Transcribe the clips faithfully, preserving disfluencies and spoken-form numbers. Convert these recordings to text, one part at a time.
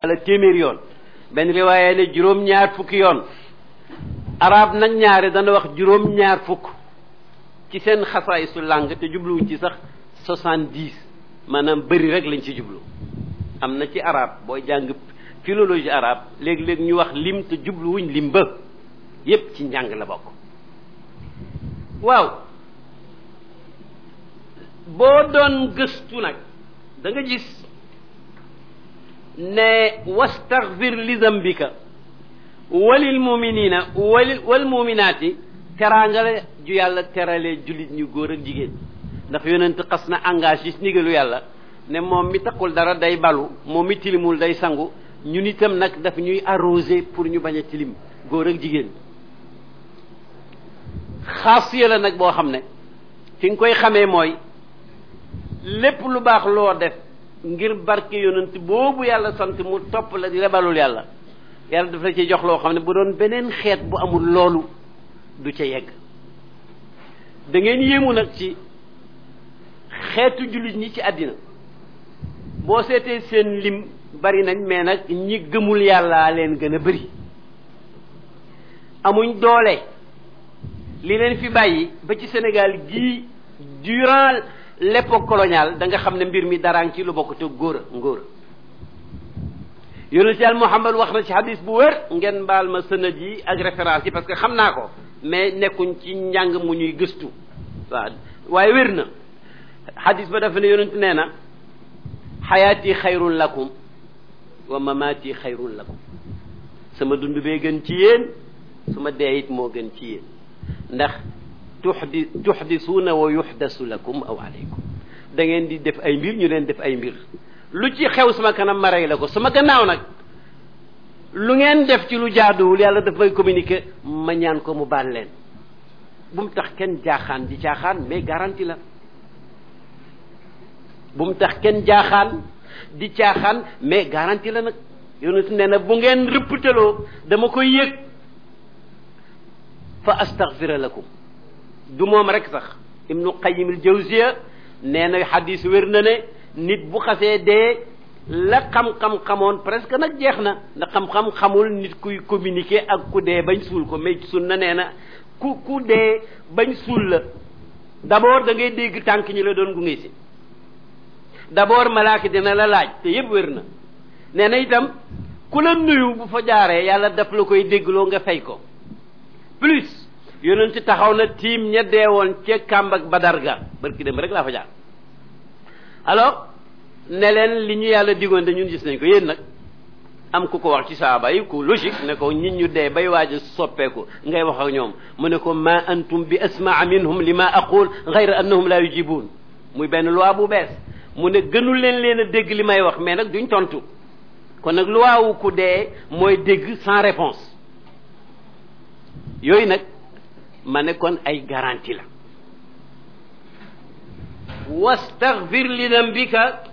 wala téeméer yoon benn riwaaya ne juróom-ñaar fukki yoon arab nag ñaare dana wax juróom-ñaar fukk ci seen xasaay su langue te jubluwuñ ci sax soixante-dix maanaam bëri rek lañ ci jublu am na ci arab booy jàng philologie arabe léeg-léeg ñu wax lim te jubluwuñ lim ba yépp ci njàng la bokk. waaw boo doon gëstu nag da nga gis ne wastaghfir li zambika walil muminina walil wal muminaati teraanga la ju yàlla teralee jullit ñu góor ak jigéen ndax yonent xas na engagé ci ndigalu yàlla ne moom mi takkul dara day balu moom mi tilimul day sangu ñun itam nag daf ñuy arrosé pour ñu bañ a tilim góor ak jigéen xaasiya la nag boo xam ne fi nga koy xamee mooy lépp lu baax loo def ngir barke yonent boobu yàlla sant mu topp la di la balul yàlla yàlla daf la ci jox loo xam ne bu doon beneen xeet bu amul loolu du ca yegg da ngeen yéemu nag ci xeetu jullit ñi ci àddina boo seetee seen lim bari nañ mais nag ñi gëmul yàlla leen gën a bari amuñ doole li leen fi bàyyi ba ci Sénégal gii durant l'époque coloniale da nga xam ne mbir mi daraan ci lu bokk te góor a ngóor a yonent yàlla Muhammad wax na ci hadis bu wér ngeen baal ma sanad yi ak référence yi parce que xam naa ko mais nekkuñ ci njàng mu ñuy gëstu waaw waaye wér na hadis ba dafa ne yonent nee na xayaati xayrun lakum wa mamaati xayrun lakum sama dund bee gën ci yéen su ma dee it moo gën ci yéen ndax tuxdi tuxdisuuna wa yuxdasu lakum aw aleykum da ngeen di def ay mbir ñu leen def ay mbir lu ci xew sama kanam ma rey la ko sama gannaaw nag lu ngeen def ci lu jaaduwul yàlla daf may communiquer ma ñaan ko mu baal leen bu mu tax kenn jaaxaan di caaxaan mais garantie la bu mu tax kenn jaaxaan di caaxaan mais garantie la nag yonent nee na bu ngeen rëpptaloo dama koy yëg fa astaghfira lakum du moom rek sax ibnu qayyim al jawziya nee na xadis wér na ne nit bu xasee dee la xam-xam xamoon presque nag jeex na ndax xam-xam xamul nit kuy communiquer ak ku dee bañ suul ko mais sunna nee na ku ku dee bañ suul la d'abord da ngay dégg tànk ñi la doon gunge si d'abord malaaka dina la laaj te yëpp wér na nee na itam ku la nuyu bu fa jaaree yàlla daf la koy déggloo nga fay ko plus yonent taxaw na tiim ña deewoon ca kàmb ak badar ga barki dem rek laa fa jaar alors ne leen li ñu yàlla digoon de ñun gis nañ ko yéen nag am ku ko wax ci saaba yi ku logique ne ko nit ñu dee bay waaj a soppeeku ngay wax ak ñoom mu ne ko ma antum bi asmaa minhum li ma aqul gayra annahum la yujibuun muy benn loi bu bees mu ne gënul leen leen a dégg li may wax mais nag duñ tontu kon nag loi wu ku dee mooy dégg sans réponse yooyu nag ma ne kon ay garantie la wastaghfir li dambika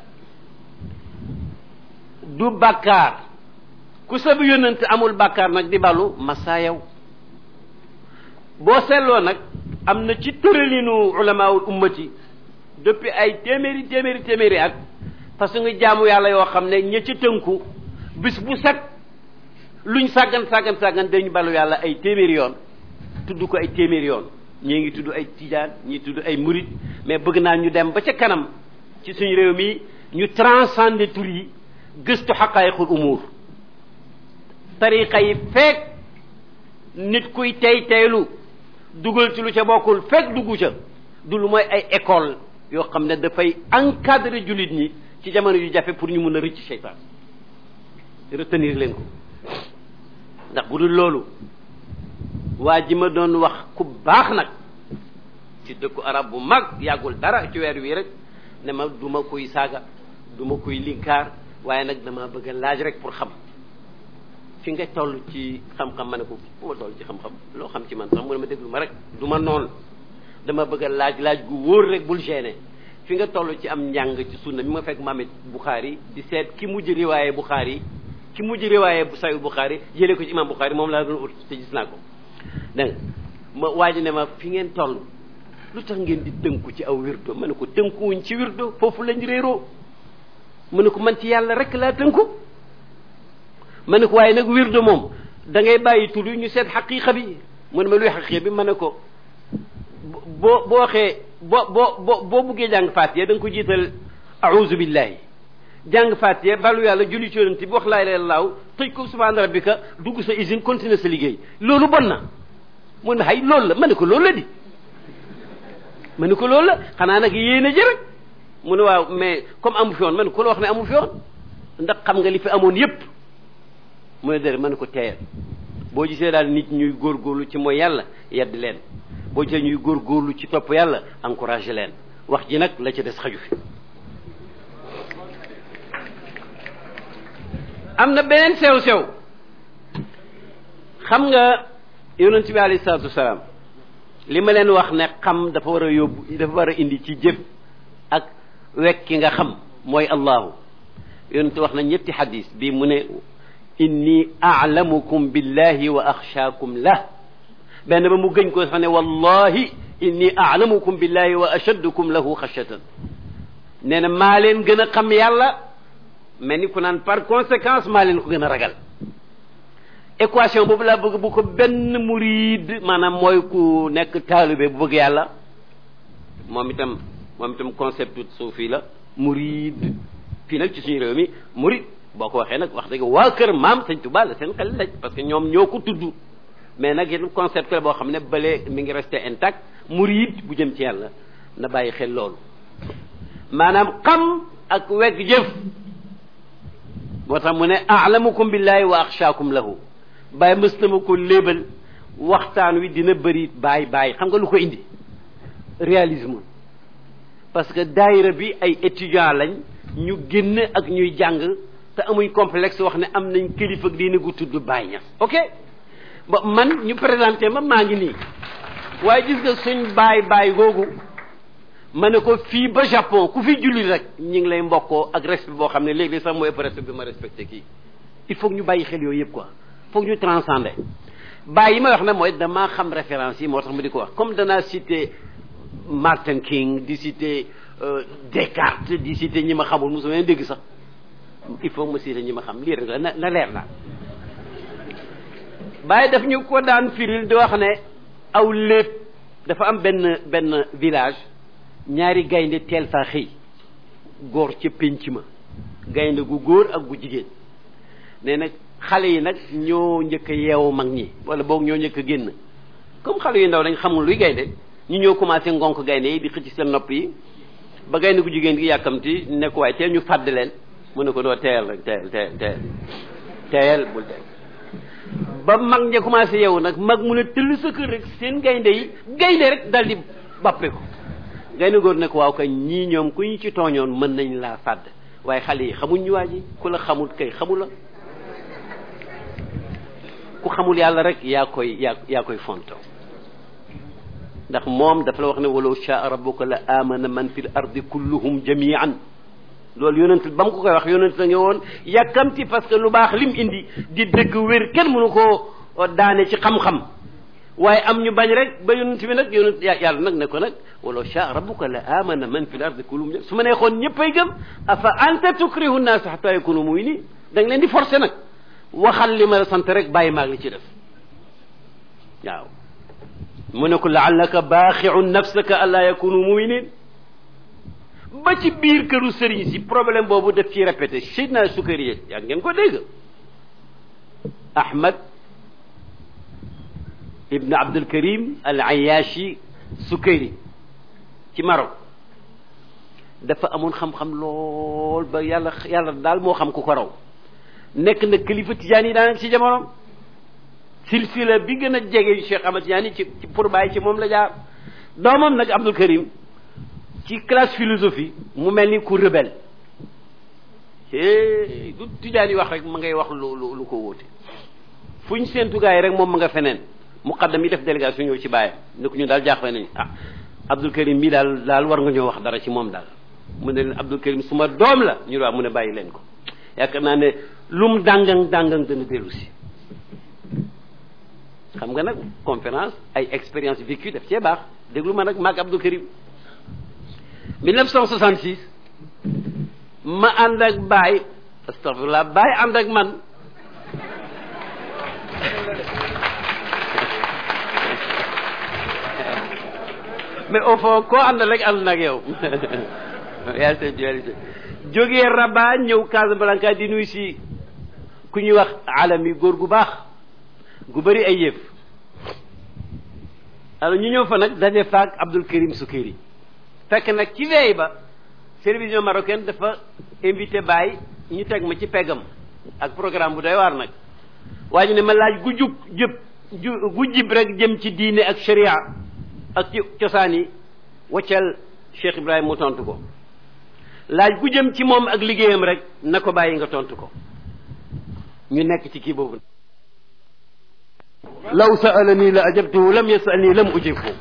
du bàkkaar ku sabu yonent amul bàkkaar nag di balu masa yow boo seetloo nag am na ci tëralinu ulamaul ummati depuis ay téeméeri téeméeri téeméeri at parce que nga jaamu yàlla yoo xam ne ña ca tënku bis bu set luñ sàggan sàggan sàggan dañu balu yàlla ay téeméeri yoon tudd ko ay téeméeri yoon ñii ngi tudd ay tijaan ñii tudd ay murid mais bëgg naa ñu dem ba ca kanam ci suñu réew mi ñu transcender tur yi gëstu xaqaayiqul umuur tariqa yi fekk nit kuy tey teylu dugal ci lu ca bokkul fekk duggu ca du lu mooy ay école yoo xam ne dafay encadrer jullit ñi ci jamono yu jafe pour ñu mun a rëcc seytaan retenir leen ko ndax bu dul loolu waa ji ma doon wax ku baax nag ci dëkku arab bu mag yàggul dara ci weer wi rek ne ma du ma koy saaga du ma koy linkaar waaye nag dama bëgg a laaj rek pour xam fi nga toll ci xam-xam ma ne ko fu ma toll ci xam-xam loo xam ci man sax mu ne ma déglu ma rek du ma noonu dama bëgg a laaj laaj gu wóor rek bul gêné fi nga toll ci am njàng ci sunna mi ma fekk Mamet Bukhari di seet ki mujj riwaaye Bukhari ki mujj riwaaye Sahih Bukhari jëlee ko ci imam Bukhari moom laa doon ut te gis naa ko dégg nga ma waa ji ne ma fi ngeen toll lu tax ngeen di tënku ci aw wirdo ma ne ko tënkuwuñ ci wirdo foofu lañ réeroo mu ne ko man ci yàlla rek laa tënku ma ne ko waaye nag wirdo moom da ngay bàyyi tudd ñu seet xaqiqa bi mu ne ma luy xaqiqa bi ma ne ko boo boo waxee boo boo boo boo buggee jàng fatiha da nga ko jiital a'uuzu billahi jàng fatiha balu yàlla julli ci yonent bi wax laa ilaaha illallaah tëj ko subhaana rabbika dugg sa usine continuer sa liggéey loolu bon na mu ne hay loolu la ma ne ko loolu la di ma ne ko loolu la xanaa nag yéene ji rek mu ne waaw mais comme amu fi woon ma ne ko la wax ne amu fi woon ndax xam nga li fi amoon yépp mu ne dere ma ne ko teeyal boo gisee daal nit ñuy góorgóorlu ci mooy yàlla yedd leen boo gisee ñuy góorgóorlu ci topp yàlla encouragé leen wax ji nag la ca des xaju fi am na beneen sew-sew xam nga yonent bi alayhi salaatu wasalaam li ma leen wax ne xam dafa war a yóbbu dafa war a indi ci jëf ak wekk ki nga xam mooy allahu yonent wax na ñetti xadis bii mu ne inni a'lamukum billahi wa axshaakum lah benn ba mu gëñ ko sax ne wallahi inni a'lamukum billahi wa ashaddukum lahu xashyatan nee na maa leen gën a xam yàlla mais ni ku naan par conséquence maa leen ko gën a ragal équation boobu laa bëgg bu ko benn murid maanaam mooy ku nekk taalibe bu bëgg yàlla moom itam moom itam concept suufi la murid fii nag ci suñu réew mi murid boo ko waxee nag wax dëgg waa kër maam Sëñ Tuubaa la seen xel daj parce que ñoom ñoo ko tudd mais nag yéen concept la boo xam ne balee mi ngi resté intact murid bu jëm ci yàlla na bàyyi xel loolu maanaam xam ak wegg jëf moo tax mu ne a'lamukum billahi wa axshaakum lahu bàyyi mës na ma ko léebal waxtaan wi dina bëri bàyyi bàyyi xam nga lu ko indi réalisme parce que daayira bi ay étudiants lañ ñu génn ak ñuy jàng te amuñ complexe wax ne am nañ kilifa ak diine gu tudd Baay Ñas ok ba man ñu présenté ma maa ngi nii waaye gis nga suñ baay baay googu ma ne ko fii ba Japon ku fi julli rek ñi ngi lay mbokkoo ak respect boo xam ne léegi sax mooy ëpp respect bi ma respecté kii il faut que ñu bàyyi xel yooyu yëpp quoi foog ñu transcender bàyyi yi ma wax na mooy damaa xam référence yi moo tax ma di ko wax comme danaa cité Martin King di cité Descartes di cité ñi ma xamul mosuma leen dégg sax il faut ma cité ñi ma xam lii rek la na na leer na bàyyi daf ñu ko daan firil di wax ne aw lépp dafa am benn benn village ñaari gaynde teel faa xëy góor ca pénc ma gaynde gu góor ak gu jigéen nee nag xale yi nag ñoo njëkk a yeewu mag ñi wala boog ñoo njëkk a génn comme xale yu ndaw dañ xamul luy gaynde ñu ñëw commencé ngonk gaynde yi di xëcc seen nopp yi ba gaynde gu jigéen gi yàkkamti ne ko waaye teel ñu fàdd leen mu ne ko doo teyal rek teyal teyal teyal teyal bul teyal ba mag ña commencé yeewu nag mag mu ne tëll sa kër rek seen gaynde yi gaynde rek dal di bappe ko gaynde góor ne ko waaw kay ñii ñoom ku ñu ci tooñoon mën nañ laa fàdd waaye xale yi xamuñ ñu waa ji ku la xamul kay xamul la ku xamul yàlla rek yaa koy yaa yaa koy fonto ndax moom dafa la wax ne walaw shaa rabbuka la amana man fil ardi kulluhum jamian loolu yonent ba mu ko koy wax yonent la nga woon yàkkamti parce que lu baax lim indi di dëgg wér kenn mënu koo daane ci xam-xam waaye am ñu bañ rek ba yonent bi nag yonent yàlla nag ne ko nag walaw shaa rabbuka la amana man fil ardi kulluhum jamian su ma nee xoon ñëppay gëm afa anta tukrihu nnaas hatta yakunu mu'minin da nga leen di forcer nag waxal li ma la sant rek bàyyi maag li ci def waaw mu ne ko laallaka baaxiun nafsaka allaa yakunu muminin ba ci biir këru sëriñ si problème boobu def ci répété Seydina Sukayri yaa ngeen ko dégg Ahmad ibn Abdul Karim al Ayashi Sukayri ci Maroc dafa amoon xam-xam lool ba yàlla yàlla daal moo xam ku ko raw nekk na kilifa tijaan yi daan ci jamonoom silsila bi gën a jege Cheikh Ahmad Tidiane ci ci pour bàyyi ci moom la jaar doomam nag Abdul Karim ci classe philosophie mu mel ni ku rebelle é du tijaan yi wax rek ma ngay wax lu lu lu ko wóote fuñ seentu gaa yi rek moom ma nga feneen muqaddam yi def délégation ñëw ci bàyyam ne ko ñu daal jaaxle nañu ah Abdul Karim mii daal daal war nga ñoo wax dara ci moom daal mu ne leen Abdul Karim suma doom la ñu wax mu ne bàyyi leen ko yaakaar naa ne lum dàngang dàngang dana dellu si xam nga nag conférence ay expérience vécue daf cee baax déglu ma nag maag Abdou Karim mille neuf cent soixante-six ma ànd ak Baye astaghfirullah Baye ànd ak man mais au fond koo àndal rek ànd nag yow yàlla seen ci jógee Rabat ñëw Casablanca di nuyu si ku ñuy wax alami góor gu baax gu bëri ay yëf alors ñu ñëw fa nag daje faak Abdul Karim Soukairi fekk nag ci veille ba télévision marocaine dafa invité Baye ñu teg ma ci peggam ak programme bu doy waar nag waa ñu ne ma laaj gu jub jëb ju gu jib rek jëm ci diine ak sharia ak ci cosaan yi waccal Cheikh Ibrahima mu tontu ko laaj gu jëm ci moom ak liggéeyam rek na ko bàyyi nga tontu ko ñu nekk ci kii boobu law sa'alani la ajabtuhu lam yasalni lam ujibhu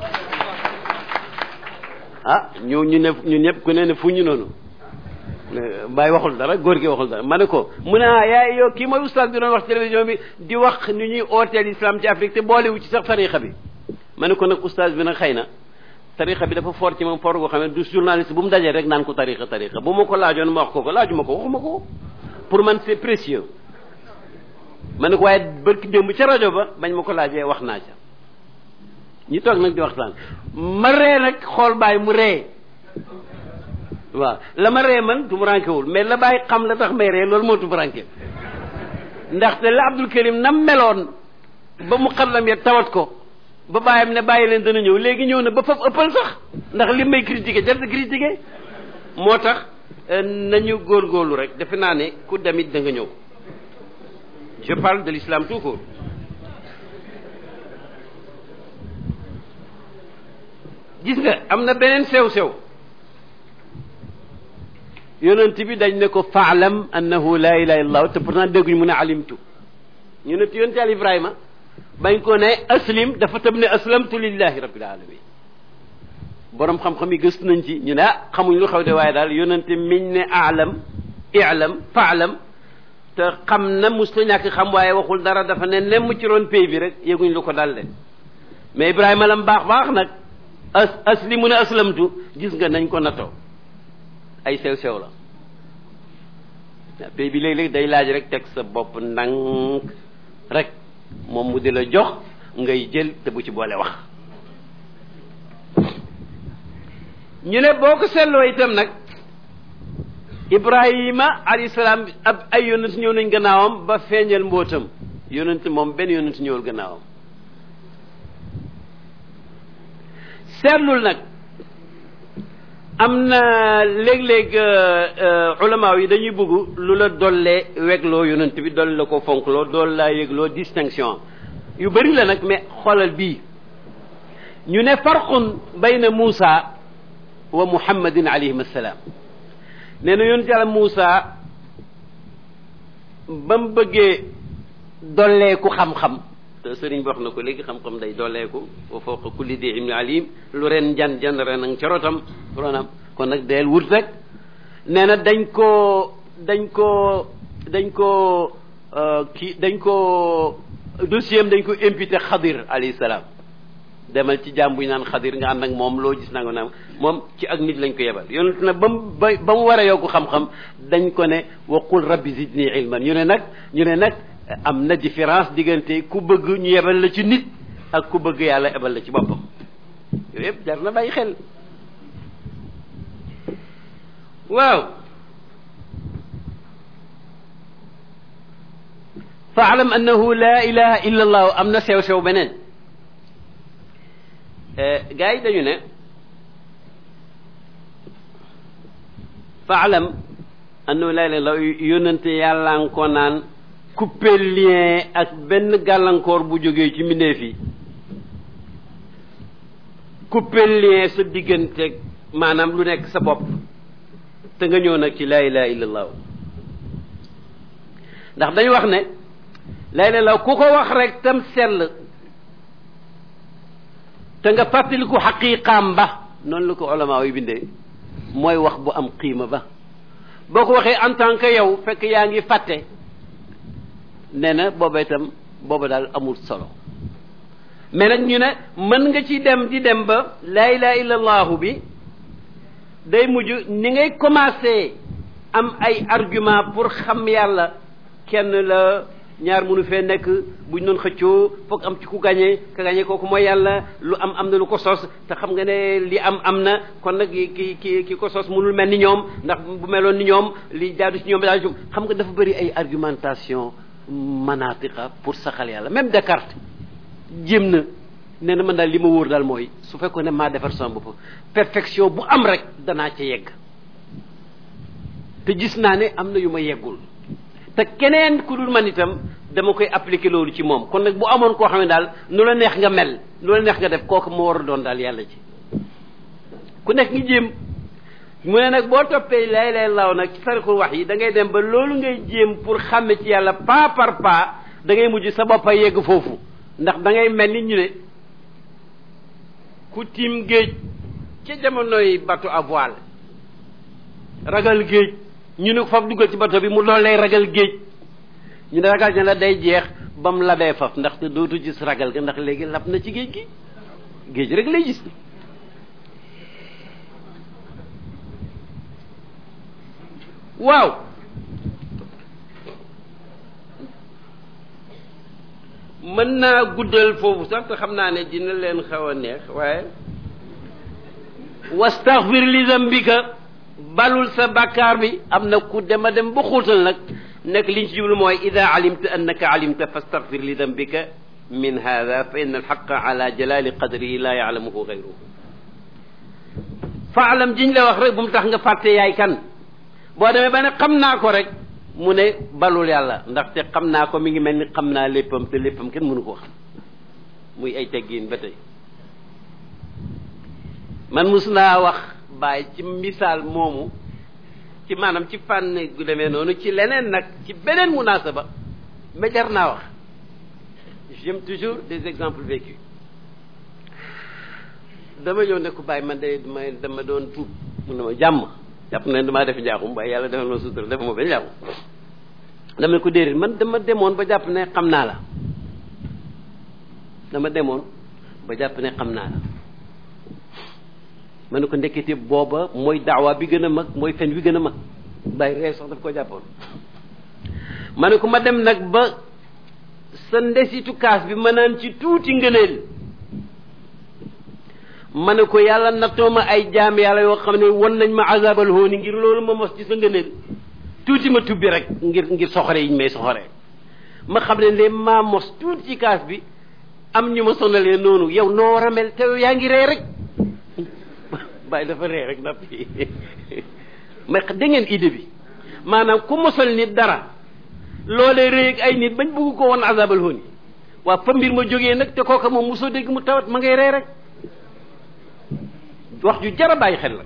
ah ñu ñu ne ñun ñëpp ku ne ne fu ñu noonu Baye waxul dara góor gi waxul dara ma ne ko mu ne ah yaay yow kii mooy oustaz bi doon wax télévision bi di wax ni ñuy ooteel islam ci Afrique te boolewu ci sax tarixa bi ma ne ko nag oustaz bi nag xëy na tarixa bi dafa fort ci moom fort goo xam ne du journaliste bu mu dajee rek naan ko tarixa tarixa bu ma ko laajoon ma wax ko ko laajuma ko waxuma ko pour man c'est précieux ma ne ko waaye barki démb ca rajo ba bañ ma ko laajee wax naa ca ñi toog nag di waxtaan ma ree nag xool Baye mu ree waaw la ma ree man du mu rànkewul mais la Baye xam la tax may ree loolu moo du mu rànke ndaxte la Abdul Karim nam meloon ba mu xaddam ya tawat ko ba bàyyam ne bàyyi leen dana ñëw léegi ñëw na ba faf ëppal sax ndax li may critiquer jar na critiquer moo tax nañu góorgóorlu rek defe naa ne ku damit da nga ñëw je parle de l'islam tout court gis nga am na beneen sew-sew yonent bi dañ ne ko faalam annahu la ilaha illallah te pourtant dégguñu mu ne alimtu ñu ne yonent Yàlla Ibrahima bañ ko ne aslim dafa tëb ne aslamtu lillahi rabbil alamin borom xam-xam yi gëstu nañ ci ñu ne ah xamuñ lu xew de waaye daal yonente miñ ne alam ilam faalam te xam na mus ta ñàkk xam waaye waxul dara dafa ne nemm ci roon pay bi rek yëguñ lu ko dal de mais Ibrahima lam baax baax nag as aslimu ne aslamtu gis nga nañ ko natoo ay sew sew la pay bi léeg-léeg day laaj rek teg sa bopp ndànk rek moom mu di la jox ngay jël te bu ci boole wax ñu ne boo ko seetloo itam nag Ibrahima alayhi salaam ab ay yonent ñëw nañ gannaawam ba feeñal mbootam yonent moom benn yonent ñëwul gannaawam seetlul nag am na léeg-léeg ulama yi dañuy bëgg lu la dollee wegloo yonent bi dolli la ko fonkloo dool laa yëgloo distinction yu bëri la nag mais xoolal bii ñu ne farqun bayna Muusa wa Muhammadin alayhim assalaam nee na yonent Yàlla Muusa ba mu bëggee dolleeku xam-xam te sëriñ bi wax na ko léegi xam-xam day dolleeku wa fawqa kulli di ilmin alim lu ren jan jan ren ang ca rotam ronam kon nag deel wut rek nee na dañ koo dañ koo dañ koo kii dañ koo dossier am dañ ko imputé Xadir alayhi salaam demal ci jaam bu ñu naan Xadir nga ànd ak moom loo gis nanga naam moom ci ak nit lañ ko yebal yonent na ba mu ba ba mu war a yokku xam-xam dañ ko ne wa qul rabbi zidni ilman ñu ne nag ñu ne nag am na différence diggante ku bëgg ñu yebal la ci nit ak ku bëgg yàlla yebal la ci boppam yooyu yëpp jar na bàyyi xel waaw faalam annahu la ilaha illa allah am na sew sew beneen gars yi dañu ne faalam annahu la ilaha illa allah yónnante yàlla nga ko naan couper lien ak benn gàllankoor bu jógee ci mbindeef yi couper lien sa diggante maanaam lu nekk sa bopp te nga ñëw nag ci laa ilaha illallah ndax dañu wax ne laa ilaha illallah ku ko wax rek tam sell te nga fàttaliku xaqiiqaam ba noonu la ko ulama yi bindee mooy wax bu am qiima ba boo ko waxee en tant que yow fekk yaa ngi fàtte nee na booba itam booba daal amul solo mais nag ñu ne mën nga ci dem di dem ba laa ilaha illallahu bi day mujj ni ngay commencé am ay argument pour xam yàlla kenn la ñaar mënu fee nekk buñ doon xëccoo foog am ci ku gagné ka gagné kooku mooy yàlla lu am am na lu ko sos te xam nga ne li am am na kon nag ki ki ki ko sos mënul mel ni ñoom ndax bu meloon ni ñoom li jaadu ci ñoom daal xam nga dafa bëri ay argumentation manatiqa pour saxal yàlla même Descartes jéem na nee na man daal li ma wóor daal mooy su fekkoon ne maa defar sama bopp perfection bu am rek danaa ca yegg te gis naa ne am na yu ma yeggul te keneen ku dul man itam dama koy appliquer loolu ci moom kon nag bu amoon koo xam ne daal nu la neex nga mel nu la neex nga def kooku moo war a doon daal yàlla ci ku nekk ngi jéem mu ne nag boo toppee lay lay law nag ci sarixul wax yi da ngay dem ba loolu ngay jéem pour xàmme ci yàlla pas par pas da ngay mujj sa bopp a yegg foofu ndax da ngay mel ni ñu ne ku tiim géej ca jamonoy bateau à voile ragal géej ñu ne ko faf duggal ci bateau bi mu loolu lay ragal géej ñu ne ragal ne la day jeex ba mu labee faf ndaxte dootu gis ragal ga ndax léegi lab na ci géej gi géej rek lay gis waaw mën naa guddal foofu sax te xam naa ne dina leen xaw a neex waaye wastaghfir li zambika balul sa bàkkaar bi am na ku dema dem ba xuutal nag nekk liñ ci jublu mooy ida alimta annaka alimta fastaghfir li zambika min hada fa inna alxaqa ala jalali qadrihi la yaalamuhu gayruhu faalam jiñ la wax rek bu mu tax nga fàtte yaay kan boo demee ba ne xam naa ko rek mu ne balul yàlla ndaxte xam naa ko mi ngi mel ni xam naa léppam te léppam kenn mënu koo xam muy ay teggiin ba tey man mus naa wax bàyyi ci misaal moomu ci maanaam ci fànn gu demee noonu ci leneen nag ci beneen munaasaba mais jar naa wax j'aime toujours des exemples vécus dama ñëw ne ko bàyyi man de dama dama doon tuub mun na ma jàmm jàpp na damaa def njaaxum waaye yàlla defal ma sutura def ma ba njaaxum dama ne ko déedéet man dama demoon ba jàpp ne xam naa la dama demoon ba jàpp ne xam naa la ma ne ko ndekkete booba mooy daawa bi gën a mag mooy fen wi gën a mag bàyyi ree sax daf ko jàppoon ma ne ko ma dem nag ba sa ndesitu kaas bi ma naan ci tuuti ngëneel ma ne ko yàlla nattoo ma ay jaam yàlla yoo xam ne won nañ ma azabal hooni ngir loolu ma mos ci sa ngëneel tuuti ma tubbi rek ngir ngir soxore yi ñu may soxoree ma xam ne lee maa mos tuuti ci kaas bi am ñu ma sonalee noonu yow noo war a mel te yaa ngi ree rek bàyyi dafa ree rek nappi mais da ngeen idée bi maanaam ku mosal nit dara loolee rëy ak ay nit bañ bugg ko woon azabal hooni waa fa mbir ma jógee nag te kooka moom mosoo dégg mu tawat ma ngay ree rek wax ju jara bàyyi xel la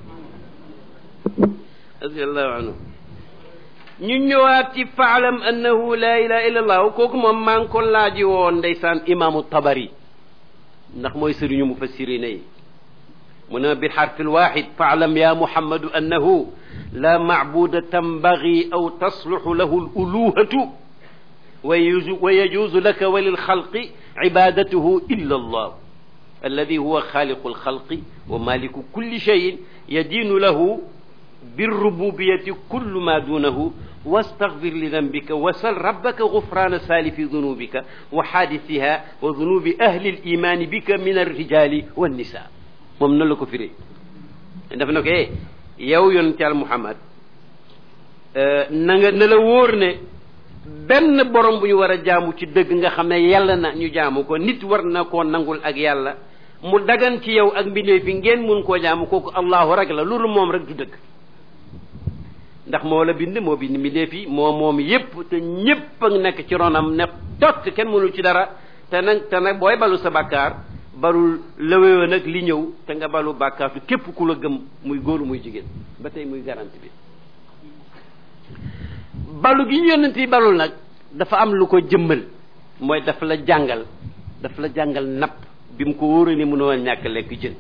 radiallahu anhu ñu ñëwaat ci faalam annahu la ilaha illa allah kooku moom maa ngi ko laaji woon ndeysaan imaamu tabari ndax mooy sëriñu mufassirina yi mu ne bil xarfi lwaxid faalam ya muhammadu annahu la macbuda tambagi aw tasluxu lahu luluhatu wa yajuuzu laka wa lilxalqi cibadatuhu illa allah alladi huwa xaaliqu alxalqi wa maliku kulli cheyin yadiinu lahu birrububiyati kullu ma duunahu wastaghfir li dambika wasal rabbaka gufrana saalifi dunubika wa xaadisiha wa dunubi ahli alimaani bika min alrijali wannisa moom noonu la ko firee daf na ko eh yow yonent Yàlla Muhammad na nga na la wóor ne benn borom bu ñu war a jaamu ci dëgg nga xam ne yàlla na ñu jaamu ko nit war na koo nangul ak yàlla mu dagan ci yow ak mbindeef fi ngeen mun koo jaamu kooku allahu rek la loolu moom rek du dëgg ndax moo la bind moo bind mbindeef yi moo moom yépp te ñépp a nekk ci ronam ne tot kenn mënul ci dara te nag te nag booy balu sa bàkkaar barul lëwéwa nag li ñëw te nga balu bàkkaatu képp ku la gëm muy góoru muy jigéen ba tey muy garanti bi balu gi ñu yonent yi balul nag dafa am lu ko jëmmal mooy dafa la jàngal dafa la jàngal napp bi mu ko wóoree ni mënoo ñàkk lekk jën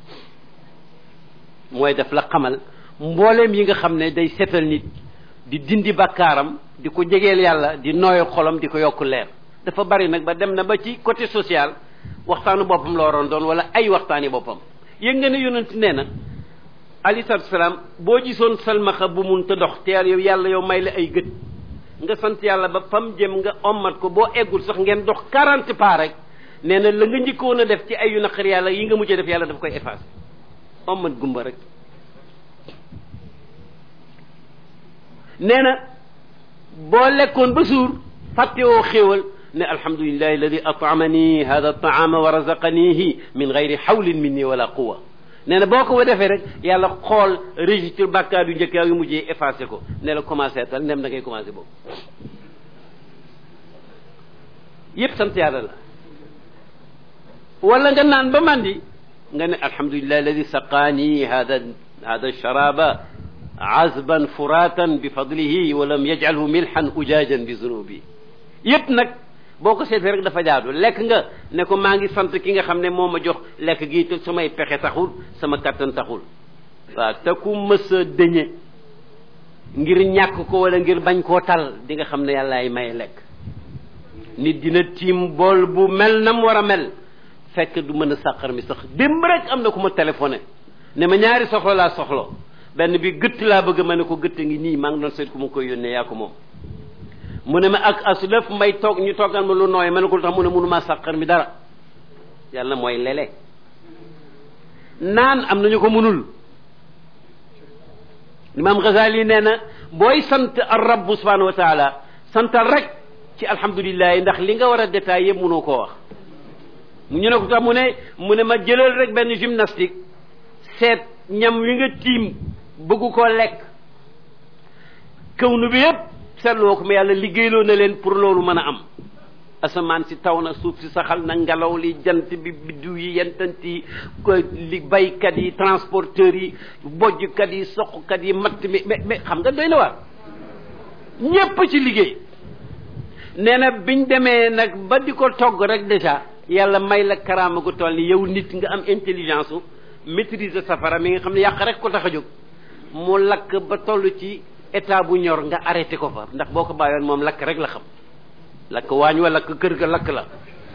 mooy daf la xamal mbooleem yi nga xam ne day setal nit di dindi bakkaaram di ko jegeel yàlla di nooy xolam di ko yokk leer dafa bari nag ba dem na ba ci côté social waxtaanu boppam la waroon doon wala ay waxtaani boppam yëg nga ne yonent nee na alayhi salaatu salaam boo gisoon salmaxa bu mun te dox teel yow yàlla yow may la ay gët nga sant yàlla ba fam jëm nga ommat ko boo eggul sax ngeen dox quarante pas rek nee na la nga njëkkoon a def ci ay yu naqar yàlla yi nga mujjee def yàlla daf koy effacé ommat gumba rek nee na boo lekkoon ba suur fàttewoo xéewal ne alhamdulillahi alladi at'amani hada at-ta'ama wa razaqanihi min gayri hawlin minni wala quwwa nee na boo ko wa defee rek yàlla xool registre bàkkaar yu njëkk yu mujjee effacé ko ne la commencé tal ndem da ngay commencé boobu yëpp sant yàlla la wala nga naan ba mandi nga ne alhamdulillahi alladi saqaani hada hada sharaba azban furatan bi fadlihi wa lam yaj'alhu milhan ujajan bi zunubi yëpp nag boo ko seetee rek dafa jaadu lekk nga ne ko maa ngi sant ki nga xam ne moo ma jox lekk gi te samay pexe taxul sama kattan taxul waaw te ku mës a dëñe ngir ñàkk ko wala ngir bañ koo tal di nga xam ne yàllaay may lekk nit dina tiim bool bu mel nam war a mel fekk du mën a sàqar mi sax démb rek am na ku ma téléphoné ne ma ñaari soxla laa soxla benn bi gëtt laa bëgg ma ne ko gëtt ngi nii maa ngi doon seet ku ma koy yónnee yaa ko moom mu ne ma ak aslëf may toog ñu toogal ma lu nooy ma ne ko lu tax mu ne mënumaa sàqar mi dara yàlla mooy lele naan am nañu ko mënul Imam Ghazali nee na booy sant ar rabb subhanahu wa taala santal rek ci alhamdulilah ndax li nga war a détaillé mënoo koo wax mu ñu ne ko tax mu ne mu ne ma jëlal rek benn gymnastique seet ñam wi nga tiim bëggu koo lekk kawnu bi yépp seetloo ko mais yàlla liggéeyloo na leen pour loolu mën a am asamaan si taw na suuf si saxal na ngelaw li jant bi biddiw yi yentant yi li baykat yi transporteurs yi bojjkat yi soqkat yi matt mi mais mais xam nga doy na waar ñépp ci liggéey nee na biñ demee nag ba di ko togg rek déjà yàlla may la karaama gu toll ni yow nit nga am intelligence u maîtriser safara mi nga xam ne yàq rek ko tax a jóg mu lakk ba toll ci état bu ñor nga arrêté ko fa ndax boo ko bàyyoon moom lakk rek la xam lakk waañ wa lakk kër ga lakk la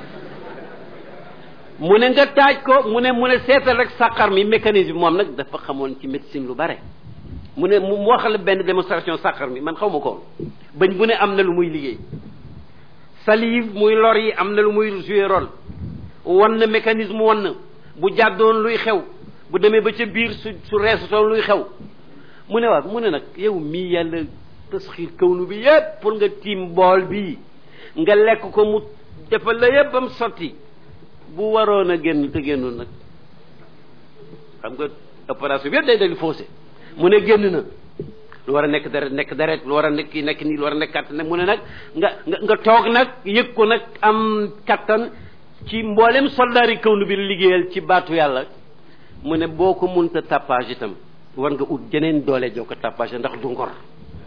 mu ne nga taaj ko mu ne mu ne seetal rek sàqar mi mécanisme bi moom nag dafa xamoon ci médecine lu bare mu ne mu wax la benn démonstration sàqar mi man xaw ma ko bañ bu ne am na lu muy liggéey salive muy lor yi am na lu muy jouer rôle wan na mécanisme wan na bu jàddoon luy xew bu demee ba ca biir su su reesutoon luy xew mu ne waaw mu ne nag yow mii yàlla tasxiir kawnu bi yépp pour nga tiim bool bii nga lekk ko mu defal la yépp bam sotti bu waroon a génn te génnul nag xam nga opération bi yépp day dali faussé mu ne génn na lu war a nekk deret nekk deret lu war a nekk nekk nii lu war a nekk kattan nag mu ne nag nga nga nga toog nag yëg ko nag am kattan ci mboolem soldaar yi kawnu bi liggéeyal ci baatu yàlla mu ne boo ko munta tapage itam war nga ut jeneen doole joo ko tapage ndax du ngor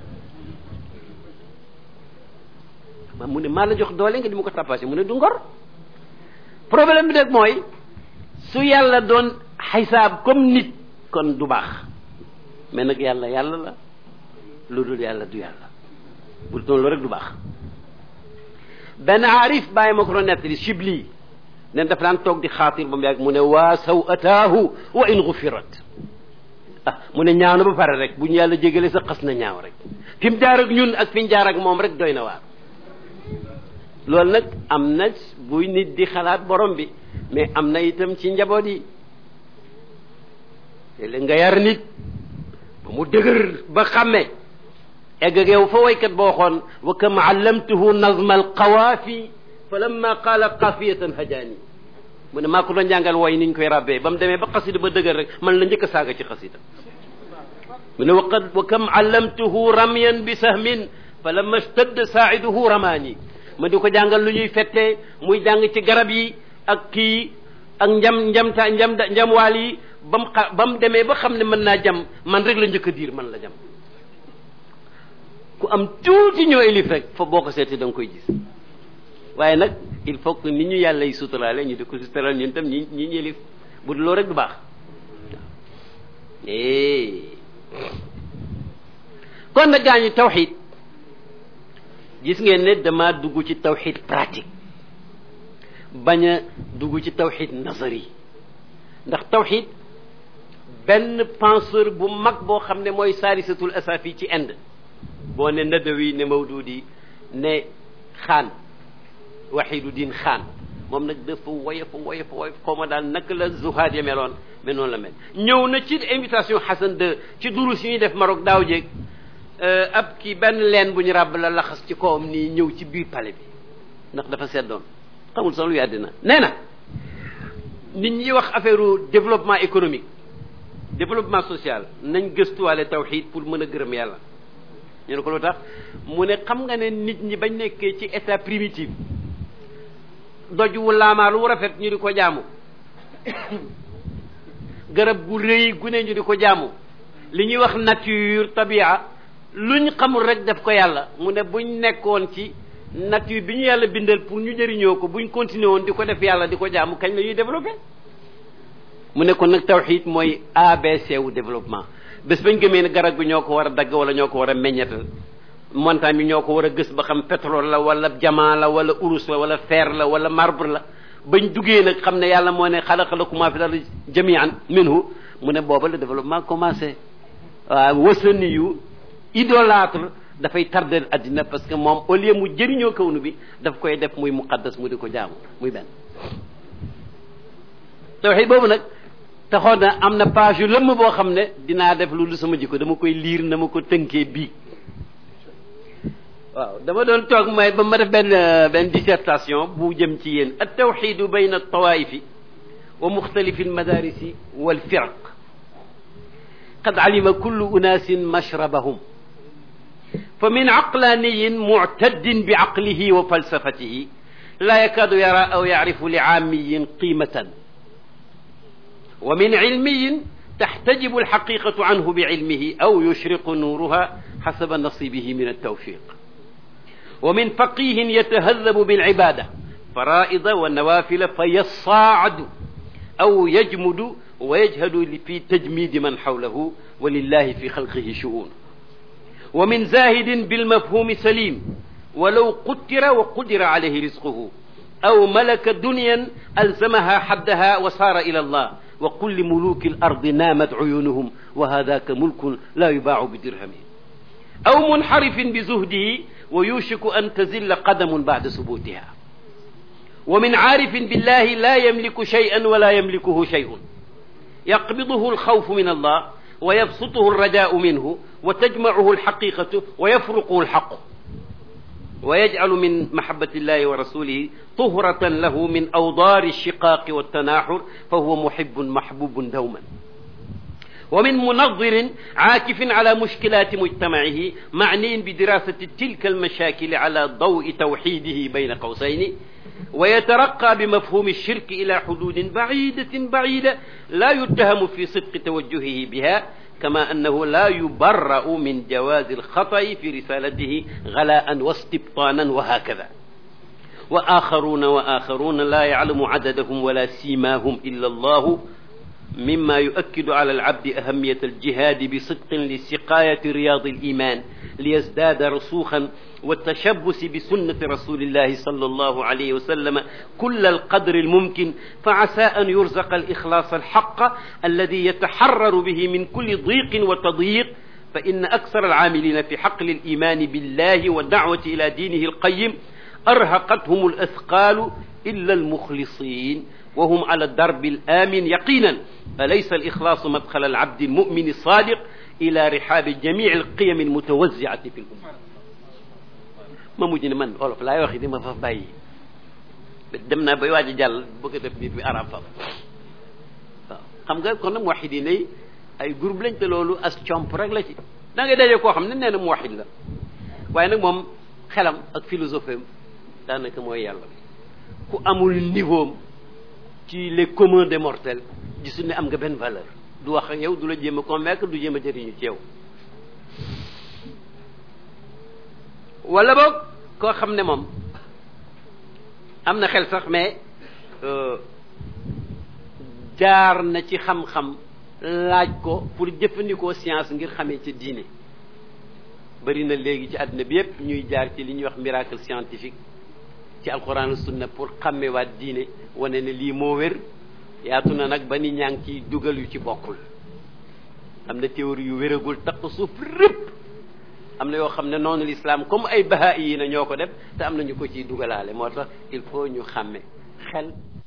ma mu ne maa la jox doole nga di ma ko tapage mu ne du ngor problème bi nag mooy su yàlla doon xisaab comme nit kon du baax mais nag yàlla yàlla la lu dul yàlla du yàlla bu doon loolu rek du baax benn aarif bàyyi ma ko doon nettali Chibli nen daf daan toog di xaatir ba mu yàgg mu ne waa saw ataahu wa in gufirat ah mu ne ñaaw na ba pare rek bu ñu yàlla jégale sa xas na ñaaw rek fi mu jaar ak ñun ak fi ñu jaar ak moom rek doy na waar loolu nag am na buy nit di xalaat borom bi mais am na itam ci njaboot yi léeg nga yar nit ba mu dëgër ba xàmme egg ak yow fa waykat boo xoon wa kam allamtuhu nazma alqawaafi fa lamma qaala qaafiyatan hajaani mu ne maa ko doon jàngal wooy niñ koy rabbee ba mu demee ba xasida ba dëgër rek man la njëkk a saaga ci xasida mu ne waqad wa kam allamtuhu ramyan bi sahmin fa lamma stadda saa'iduhu ramaani ma di ko jàngal lu ñuy fettee muy jàng ci garab yi ak kii ak njam njamta njam njamwaal yi ba mu xa ba mu demee ba xam ne mën naa jam man rek la njëkk a diir man la jam ku am tuuti ñoo élif rek fa boo ko seeti da nga koy gis waaye nag il faut que nit ñu yàlla yi suturaale ñu di ko suturaal ñun tam ñi ñi ñélif bu dul loolu rek du baax kon nag gaa ñu tawxid gis ngeen ne dama dugg ci tawxid pratique bañ a dugg ci tawxid nazari ndax tawxid benn penseur bu mag boo xam ne mooy saalisatul asafi ci Inde boo ne Nadawi ne Mawdudi ne xaan waxidu diin xaan moom nag dafa woyof woyof woyof xaw ma daal naka la zuhaad ya meloon mais noonu la mel ñëw na ci invitation Hassan de ci durus yi ñuy def Maroc daaw jéeg ab kii benn leen bu ñu ràbb la laxas ci kawam nii ñëw ci biir palais bi ndax dafa seddoon xamul sax luy àddina nee na nit ñi wax affaire développement économique développement social nañ gëstuwaale tawxiid pour mën a gërëm yàlla ñu ne ko lu tax mu ne xam nga ne nit ñi bañ nekkee ci état primitif doj wu laamaa lu rafet ñu di ko jaamu garab gu rëy gu ne ñu di ko jaamu li ñuy wax nature tabia luñ xamul rek def ko yàlla mu ne buñ nekkoon ci nature bi ñu yàlla bindal pour ñu jëriñoo ko buñ continué woon di ko def yàlla di ko jaamu kañ la ñuy développé mu ne kon nag tawxiid mooy A B C wu développement bés bañ gëmee ne garab bi ñoo ko war a dagg wala ñoo ko war a meññetal montagne bi ñoo ko war a gës ba xam pétrole la wala diamant la wala urus la wala fer la wala marbre la bañ duggee nag xam ne yàlla moo ne xalaqa lakum maa fi l-ardi jami'an minhu mu ne booba le développement commencé waaw wasani yu idolâtre dafay tardel addina parce que moom au lieu mu jëriñoo kawnu bi daf koy def muy muqaddas mu di ko jaamu muy benn tawxiid boobu nag taxoon na am na page yu lëmm boo xam ne dinaa def lu sama jikko dama koy liir na ma ko tënkee bii waaw dama doon toog may ba ma def benn benn dissertation bu jëm ci yéen at tawxidu bayna altawaifi wa muxtalifi almadarisi walfiraq qad alima kullu unaasin mashrabahum fa min aqlaniyin muctaddin bi aqlihi wa falsafatihi la yakaadu yara aw yacrifu li caamiyin qiimatan wa min cilmiyin taxtajibu alxaqiqatu canhu bicilmihi aw yushriqu nuuruha xasaba nasibihi min altawfiq wa min faqihin yatahadabu bilcibada faraida wa nawafila fa yasaacadu aw yajmudu wa yajhadu fi tajmidi man xawlahu wa lillahi fi xalqihi shu'un wa min zahidin bilmafhumi salim walaw qutira wa qudira alayhi rizquhu aw malaka dunyan alzamaha xaddaha wa saara ila allah wa qul li muluki alardi naamat cuyunuhum wa hadaka mulkun la yubaacu bidirhamin aw munxarifin bizuhdihi wa yushiku an tazilla qadamun bacda subutiha wa min caarifin billahi la yamliku shay'an wala yamlikuhu shay'un yaqbiduhu alxawfu min allah wa yabsutuhu alrajaau minhu wa tajmacuhu alxaqiqatu wa yafruquhu alxaqu wa yajcalu min mahabati illahi wa rasulihi tuhratan lahu min awdaari alshiqaaqi waltanaxur fa huwa muhibun mahbubun dawman wa min munadirin caakifin ala mushkilati mujtamacihi macniyin bidirasati tilka almashakili ala dawi tawxidihi bayna qawsayni wa yataraqa bimafhumi alshirki ila xududin bacidatin bacida la yuttahamu fi sidqi tawajjuhihi biha kama annahu la yubarra'u min jawaazi alxata'i fi risalatihi galaa'an wa istibtaanan wa hakada wa axaruuna wa axaruuna la yaclamu cadadahum wala siimaahum illa allahu mimma yuakkidu ala alabdi ahamiyata aljihaadi bisidqin lisiqaayati riyaadi aliman liyazdaada rasuuxan والتشبث بسنة رسول الله صلى الله عليه وسلم كل القدر الممكن فعسى أن يرزق الإخلاص الحق الذي يتحرر به من كل ضيق وتضييق فإن أكثر العاملين في حقل الإيمان بالله والدعوة إلى دينه القيم أرهقتهم الأثقال إلا المخلصين وهم على الدرب الآمن يقينا فليس الإخلاص مدخل العبد المؤمن الصادق إلى رحاب جميع القيم المتوزعة في الأمة ma mujj ne man olof laay wax di ma fa bàyyi dem naa bay waaj a jàll bëgg a def bi bi arab fa waaw xam nga kon nag muwahhidin yi ay groupe lañ te loolu as comp rek la ci da ngay daje koo xam ne nee na muwahhid la waaye nag moom xelam ak philosophie am daanaka mooy yàlla ku amul niveau ci les communs des mortels gisul ne am nga benn valeur du wax ak yow du la jéem a convaincre du jéem a jëriñu ci yow wala boog koo xam ne moom am na xel sax mais jaar na ci xam-xam laaj ko pour jëfandikoo science ngir xamee ci diine bari na léegi ci àdduna bi yépp ñuy jaar ci li ñuy wax miracle scientifique ci alquran sunna pour xàmmewaat diine wane ne lii moo wér yaatu na nag ba ni ñaa ngi ciy dugal yu ci bokkul am na théorie yu wéragul takk suuf répp am na yoo xam ne noonu l'islam comme ay bahaa yi na ñoo ko def te am na ñu ko ciy dugalaale moo tax il faut ñu xàmme xel